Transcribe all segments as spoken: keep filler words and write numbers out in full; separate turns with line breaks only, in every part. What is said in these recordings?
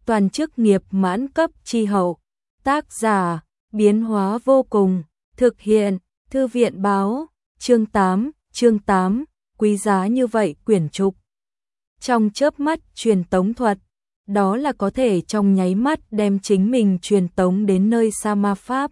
toàn chức nghiệp mãn cấp chi hậu. Tác giả, biến hóa vô cùng, thực hiện, thư viện báo, chương tám, chương tám, quý giá như vậy quyển trục. Trong chớp mắt truyền tống thuật, đó là có thể trong nháy mắt đem chính mình truyền tống đến nơi xa ma pháp.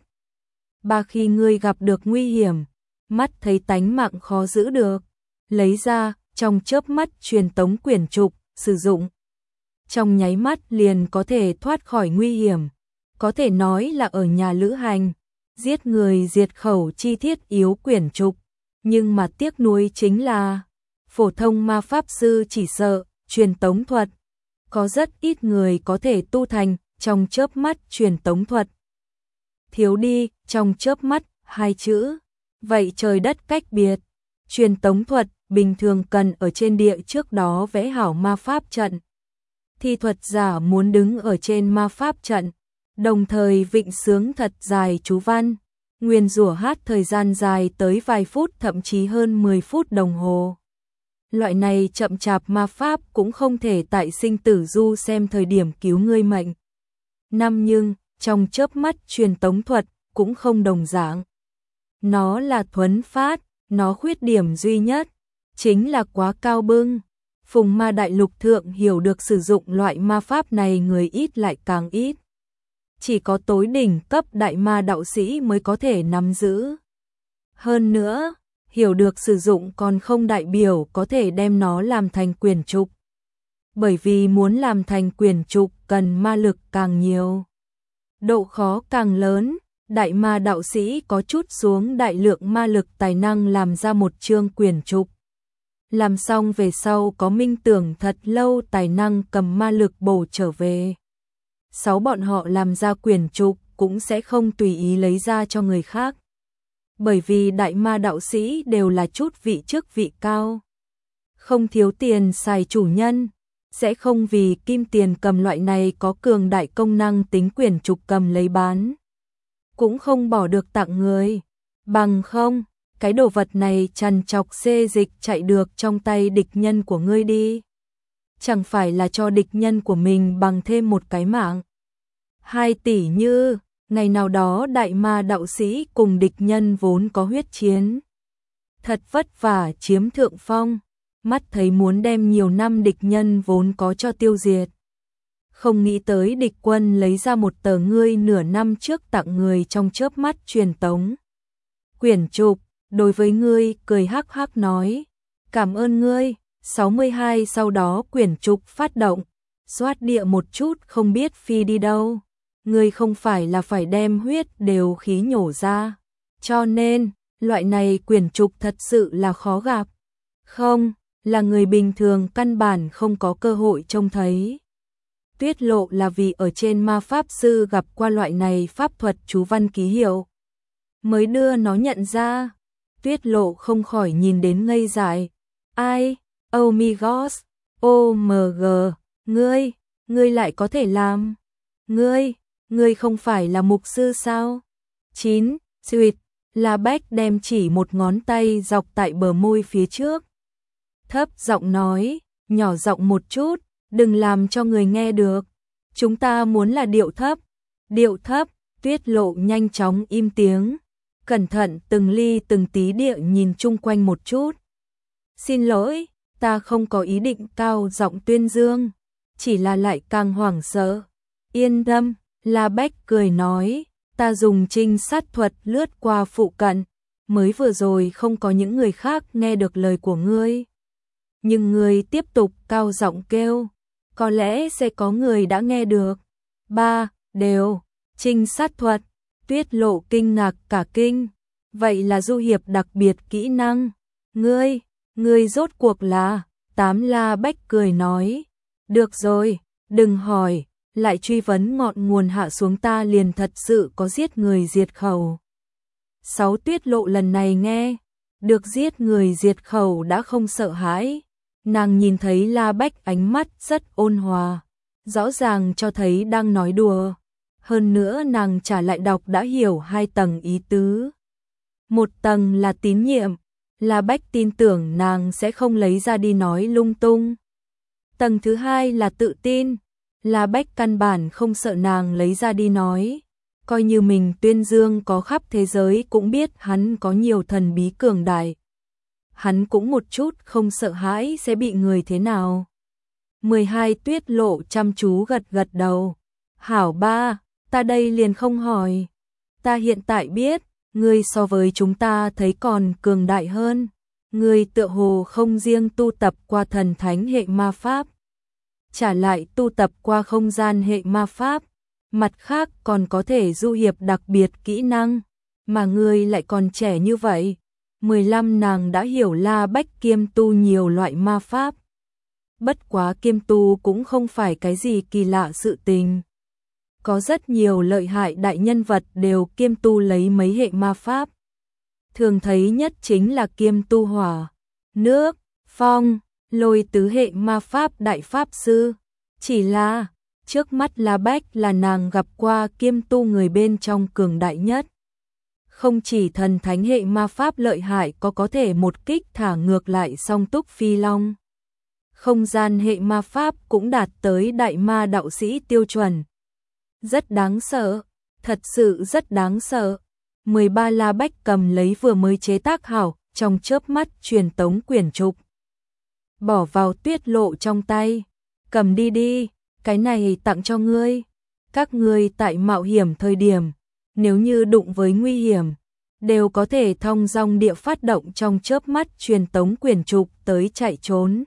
Ba khi ngươi gặp được nguy hiểm, mắt thấy tánh mạng khó giữ được, lấy ra, trong chớp mắt truyền tống quyển trục, sử dụng. Trong nháy mắt liền có thể thoát khỏi nguy hiểm, có thể nói là ở nhà lữ hành, giết người diệt khẩu chi thiết yếu quyển trục, nhưng mà tiếc nuối chính là, phổ thông ma pháp sư chỉ sợ, truyền tống thuật, có rất ít người có thể tu thành, trong chớp mắt truyền tống thuật. Thiếu đi, trong chớp mắt, hai chữ, vậy trời đất cách biệt, truyền tống thuật, bình thường cần ở trên địa trước đó vẽ hảo ma pháp trận. Thi thuật giả muốn đứng ở trên ma pháp trận, đồng thời vịnh sướng thật dài chú văn, nguyên rủa hát thời gian dài tới vài phút thậm chí hơn mười phút đồng hồ. Loại này chậm chạp ma pháp cũng không thể tại sinh tử du xem thời điểm cứu ngươi mệnh. Năm nhưng, trong chớp mắt truyền tống thuật cũng không đồng dạng. Nó là thuấn phát, nó khuyết điểm duy nhất, chính là quá cao bưng. Phùng ma đại lục thượng hiểu được sử dụng loại ma pháp này người ít lại càng ít. Chỉ có tối đỉnh cấp đại ma đạo sĩ mới có thể nắm giữ. Hơn nữa, hiểu được sử dụng còn không đại biểu có thể đem nó làm thành quyển trục. Bởi vì muốn làm thành quyển trục cần ma lực càng nhiều, độ khó càng lớn, đại ma đạo sĩ có chút xuống đại lượng ma lực tài năng làm ra một chương quyển trục. Làm xong về sau có minh tưởng thật lâu tài năng cầm ma lực bổ trở về. Sáu bọn họ làm ra quyển trục cũng sẽ không tùy ý lấy ra cho người khác. Bởi vì đại ma đạo sĩ đều là chút vị chức vị cao. Không thiếu tiền xài chủ nhân, sẽ không vì kim tiền cầm loại này có cường đại công năng tính quyển trục cầm lấy bán. Cũng không bỏ được tặng người. Bằng không, cái đồ vật này trằn trọc xê dịch chạy được trong tay địch nhân của ngươi đi. Chẳng phải là cho địch nhân của mình bằng thêm một cái mạng. Hai tỷ như, ngày nào đó đại ma đạo sĩ cùng địch nhân vốn có huyết chiến. Thật vất vả chiếm thượng phong, mắt thấy muốn đem nhiều năm địch nhân vốn có cho tiêu diệt. Không nghĩ tới địch quân lấy ra một tờ ngươi nửa năm trước tặng người trong chớp mắt truyền tống. Quyển trục, đối với ngươi cười hắc hắc nói, cảm ơn ngươi, sáu mươi hai sau đó quyển trục phát động, xoát địa một chút không biết phi đi đâu. Ngươi không phải là phải đem huyết đều khí nhổ ra, cho nên, loại này quyển trục thật sự là khó gặp. Không, là người bình thường căn bản không có cơ hội trông thấy. Tuyết Lộ là vì ở trên ma pháp sư gặp qua loại này pháp thuật chú văn ký hiệu, mới đưa nó nhận ra. Tuyết Lộ không khỏi nhìn đến ngây dại. Ai? Oh my gosh, ô em giê, ngươi, ngươi lại có thể làm. Ngươi, ngươi không phải là mục sư sao? chín. Sweet, La Bách đem chỉ một ngón tay dọc tại bờ môi phía trước. Thấp giọng nói, nhỏ giọng một chút, đừng làm cho người nghe được. Chúng ta muốn là điệu thấp. Điệu thấp, Tuyết Lộ nhanh chóng im tiếng. Cẩn thận từng ly từng tí địa nhìn chung quanh một chút. Xin lỗi, ta không có ý định cao giọng tuyên dương, chỉ là lại càng hoảng sợ. Yên tâm, La Bách cười nói, ta dùng trinh sát thuật lướt qua phụ cận, mới vừa rồi không có những người khác nghe được lời của ngươi. Nhưng ngươi tiếp tục cao giọng kêu, có lẽ sẽ có người đã nghe được. Ba, đều, trinh sát thuật. Tuyết Lộ kinh ngạc cả kinh, vậy là du hiệp đặc biệt kỹ năng. Ngươi, ngươi rốt cuộc là, tám. La Bách cười nói, được rồi, đừng hỏi, lại truy vấn ngọn nguồn hạ xuống ta liền thật sự có giết người diệt khẩu. Sáu. Tuyết Lộ lần này nghe, được giết người diệt khẩu đã không sợ hãi, nàng nhìn thấy La Bách ánh mắt rất ôn hòa, rõ ràng cho thấy đang nói đùa. Hơn nữa nàng trả lại đọc đã hiểu hai tầng ý tứ. Một tầng là tín nhiệm, La Bách tin tưởng nàng sẽ không lấy ra đi nói lung tung. Tầng thứ hai là tự tin, La Bách căn bản không sợ nàng lấy ra đi nói. Coi như mình tuyên dương có khắp thế giới cũng biết hắn có nhiều thần bí cường đại. Hắn cũng một chút không sợ hãi sẽ bị người thế nào. mười hai Tuyết Lộ chăm chú gật gật đầu. Hảo ba, ta đây liền không hỏi. Ta hiện tại biết, ngươi so với chúng ta thấy còn cường đại hơn. Ngươi tựa hồ không riêng tu tập qua thần thánh hệ ma pháp, trả lại tu tập qua không gian hệ ma pháp, mặt khác còn có thể du hiệp đặc biệt kỹ năng, mà ngươi lại còn trẻ như vậy. mười lăm nàng đã hiểu La Bách kiêm tu nhiều loại ma pháp. Bất quá kiêm tu cũng không phải cái gì kỳ lạ sự tình. Có rất nhiều lợi hại đại nhân vật đều kiêm tu lấy mấy hệ ma pháp. Thường thấy nhất chính là kiêm tu hỏa, nước, phong, lôi tứ hệ ma pháp đại pháp sư. Chỉ là, trước mắt La Bách là nàng gặp qua kiêm tu người bên trong cường đại nhất. Không chỉ thần thánh hệ ma pháp lợi hại có có thể một kích thả ngược lại song túc phi long. Không gian hệ ma pháp cũng đạt tới đại ma đạo sĩ tiêu chuẩn. Rất đáng sợ, thật sự rất đáng sợ. mười ba La Bách cầm lấy vừa mới chế tác hảo, trong chớp mắt truyền tống quyển trục. Bỏ vào Tuyết Lộ trong tay. Cầm đi đi, cái này tặng cho ngươi. Các ngươi tại mạo hiểm thời điểm, nếu như đụng với nguy hiểm, đều có thể thong dong địa phát động trong chớp mắt truyền tống quyển trục tới chạy trốn.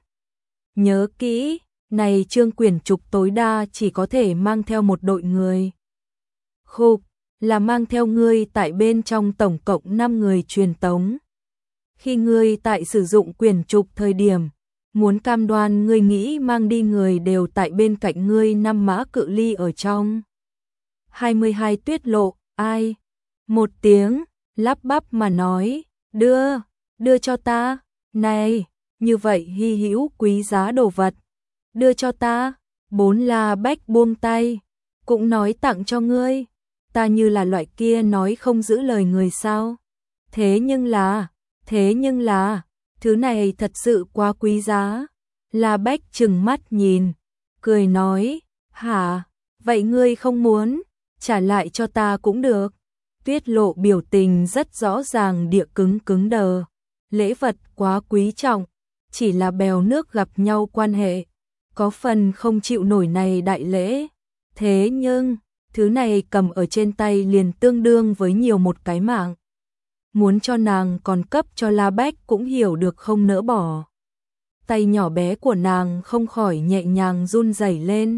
Nhớ kỹ, này chương quyển trục tối đa chỉ có thể mang theo một đội người. Khục, là mang theo ngươi tại bên trong tổng cộng năm người truyền tống. Khi ngươi tại sử dụng quyển trục thời điểm, muốn cam đoan ngươi nghĩ mang đi người đều tại bên cạnh ngươi năm mã cự ly ở trong. hai mươi hai Tuyết Lộ, ai? Một tiếng, lắp bắp mà nói, đưa, đưa cho ta, này, như vậy hy hữu quý giá đồ vật, đưa cho ta. Bốn La Bách buông tay, cũng nói tặng cho ngươi, ta như là loại kia nói không giữ lời người sao? Thế nhưng là, thế nhưng là, thứ này thật sự quá quý giá. La Bách trừng mắt nhìn, cười nói, hả, vậy ngươi không muốn, trả lại cho ta cũng được. Tuyết Lộ biểu tình rất rõ ràng địa cứng cứng đờ, lễ vật quá quý trọng, chỉ là bèo nước gặp nhau quan hệ, có phần không chịu nổi này đại lễ. Thế nhưng, thứ này cầm ở trên tay liền tương đương với nhiều một cái mạng. Muốn cho nàng còn cấp cho La Bách cũng hiểu được không nỡ bỏ. Tay nhỏ bé của nàng không khỏi nhẹ nhàng run rẩy lên.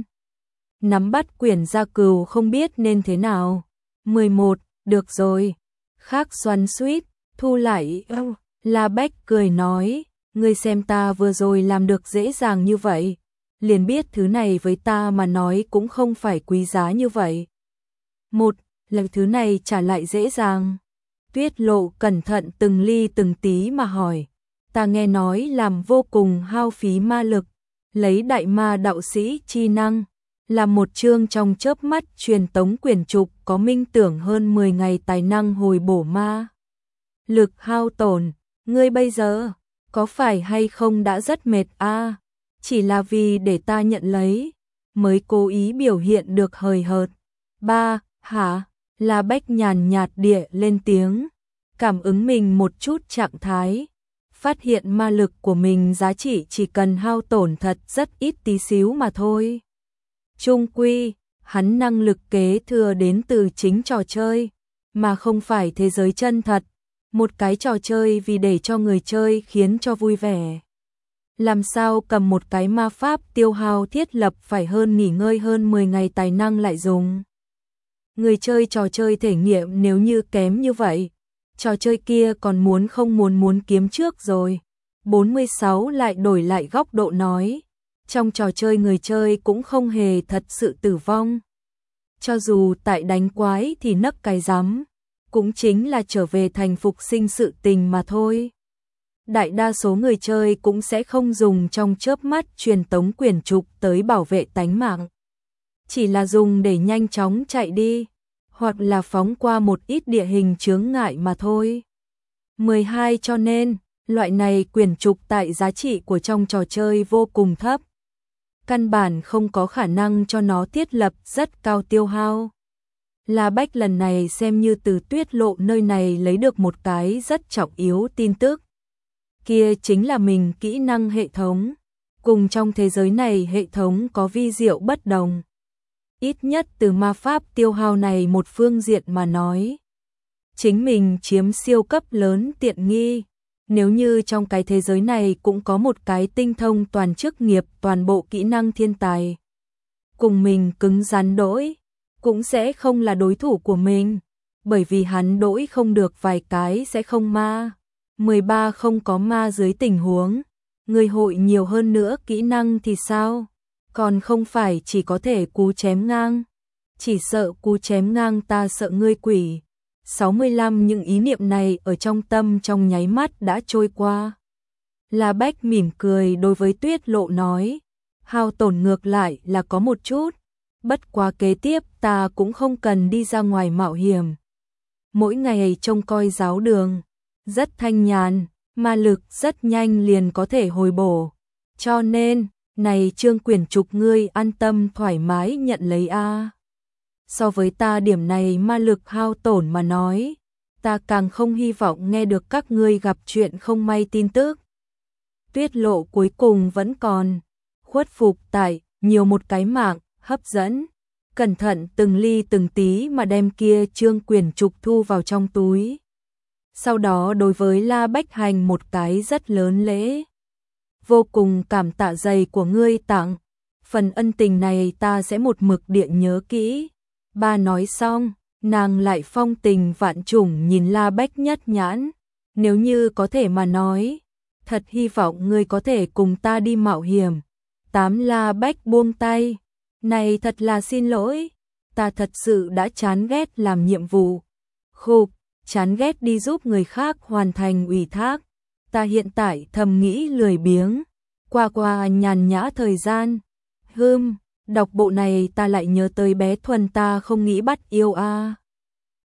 Nắm bắt quyển gia cừu không biết nên thế nào. mười một, được rồi. Khác xoắn suýt, thu lại. La Bách cười nói, ngươi xem ta vừa rồi làm được dễ dàng như vậy. Liền biết thứ này với ta mà nói cũng không phải quý giá như vậy. Một, là thứ này trả lại dễ dàng. Tuyết Lộ cẩn thận từng ly từng tí mà hỏi, ta nghe nói làm vô cùng hao phí ma lực, lấy đại ma đạo sĩ chi năng, làm một chương trong chớp mắt truyền tống quyển trục có minh tưởng hơn mười ngày tài năng hồi bổ ma lực hao tổn, ngươi bây giờ có phải hay không đã rất mệt a? À, chỉ là vì để ta nhận lấy, mới cố ý biểu hiện được hời hợt. Ba, hả? La Bách nhàn nhạt địa lên tiếng, cảm ứng mình một chút trạng thái, phát hiện ma lực của mình giá trị chỉ cần hao tổn thật rất ít tí xíu mà thôi. Chung quy, hắn năng lực kế thừa đến từ chính trò chơi, mà không phải thế giới chân thật, một cái trò chơi vì để cho người chơi khiến cho vui vẻ. Làm sao cầm một cái ma pháp tiêu hao thiết lập phải hơn nghỉ ngơi hơn mười ngày tài năng lại dùng. Người chơi trò chơi thể nghiệm nếu như kém như vậy, trò chơi kia còn muốn không muốn muốn kiếm trước rồi. bốn mươi sáu lại đổi lại góc độ nói, trong trò chơi người chơi cũng không hề thật sự tử vong. Cho dù tại đánh quái thì nấc cái rắm, cũng chính là trở về thành phục sinh sự tình mà thôi. Đại đa số người chơi cũng sẽ không dùng trong chớp mắt truyền tống quyển trục tới bảo vệ tánh mạng. Chỉ là dùng để nhanh chóng chạy đi, hoặc là phóng qua một ít địa hình chướng ngại mà thôi. mười hai cho nên, loại này quyển trục tại giá trị của trong trò chơi vô cùng thấp. căn bản không có khả năng cho nó thiết lập rất cao tiêu hao. La Bách lần này xem như từ Tuyết Lộ nơi này lấy được một cái rất trọng yếu tin tức. Kia chính là mình kỹ năng hệ thống. Cùng trong thế giới này hệ thống có vi diệu bất đồng. Ít nhất từ ma pháp tiêu hao này một phương diện mà nói. Chính mình chiếm siêu cấp lớn tiện nghi. Nếu như trong cái thế giới này cũng có một cái tinh thông toàn chức nghiệp toàn bộ kỹ năng thiên tài. Cùng mình cứng rắn đỗi, cũng sẽ không là đối thủ của mình. Bởi vì hắn đỗi không được vài cái sẽ không ma. mười ba không có ma dưới tình huống. Người hội nhiều hơn nữa kỹ năng thì sao? Còn không phải chỉ có thể cú chém ngang. Chỉ sợ cú chém ngang ta sợ ngươi quỷ. sáu mươi lăm những ý niệm này ở trong tâm trong nháy mắt đã trôi qua. La Bách mỉm cười đối với Tuyết Lộ nói. Hao tổn ngược lại là có một chút. Bất quá kế tiếp ta cũng không cần đi ra ngoài mạo hiểm. Mỗi ngày trông coi giáo đường. Rất thanh nhàn. Ma lực rất nhanh liền có thể hồi bổ. Cho nên, này Trương quyển trục ngươi an tâm thoải mái nhận lấy a. So với ta điểm này ma lực hao tổn mà nói, ta càng không hy vọng nghe được các ngươi gặp chuyện không may tin tức. Tuyết Lộ cuối cùng vẫn còn khuất phục tại nhiều một cái mạng hấp dẫn, cẩn thận từng ly từng tí mà đem kia Trương quyển trục thu vào trong túi. Sau đó đối với La Bách hành một cái rất lớn lễ. Vô cùng cảm tạ dày của ngươi tặng. Phần ân tình này ta sẽ một mực điện nhớ kỹ. Ba nói xong, nàng lại phong tình vạn trùng nhìn La Bách nhất nhãn. Nếu như có thể mà nói, thật hy vọng ngươi có thể cùng ta đi mạo hiểm. Tám La Bách buông tay. Này thật là xin lỗi. Ta thật sự đã chán ghét làm nhiệm vụ. Khục. Chán ghét đi giúp người khác hoàn thành ủy thác. Ta hiện tại thầm nghĩ lười biếng. Qua qua nhàn nhã thời gian. Hừm, đọc bộ này ta lại nhớ tới bé Thuần ta không nghĩ bắt yêu a.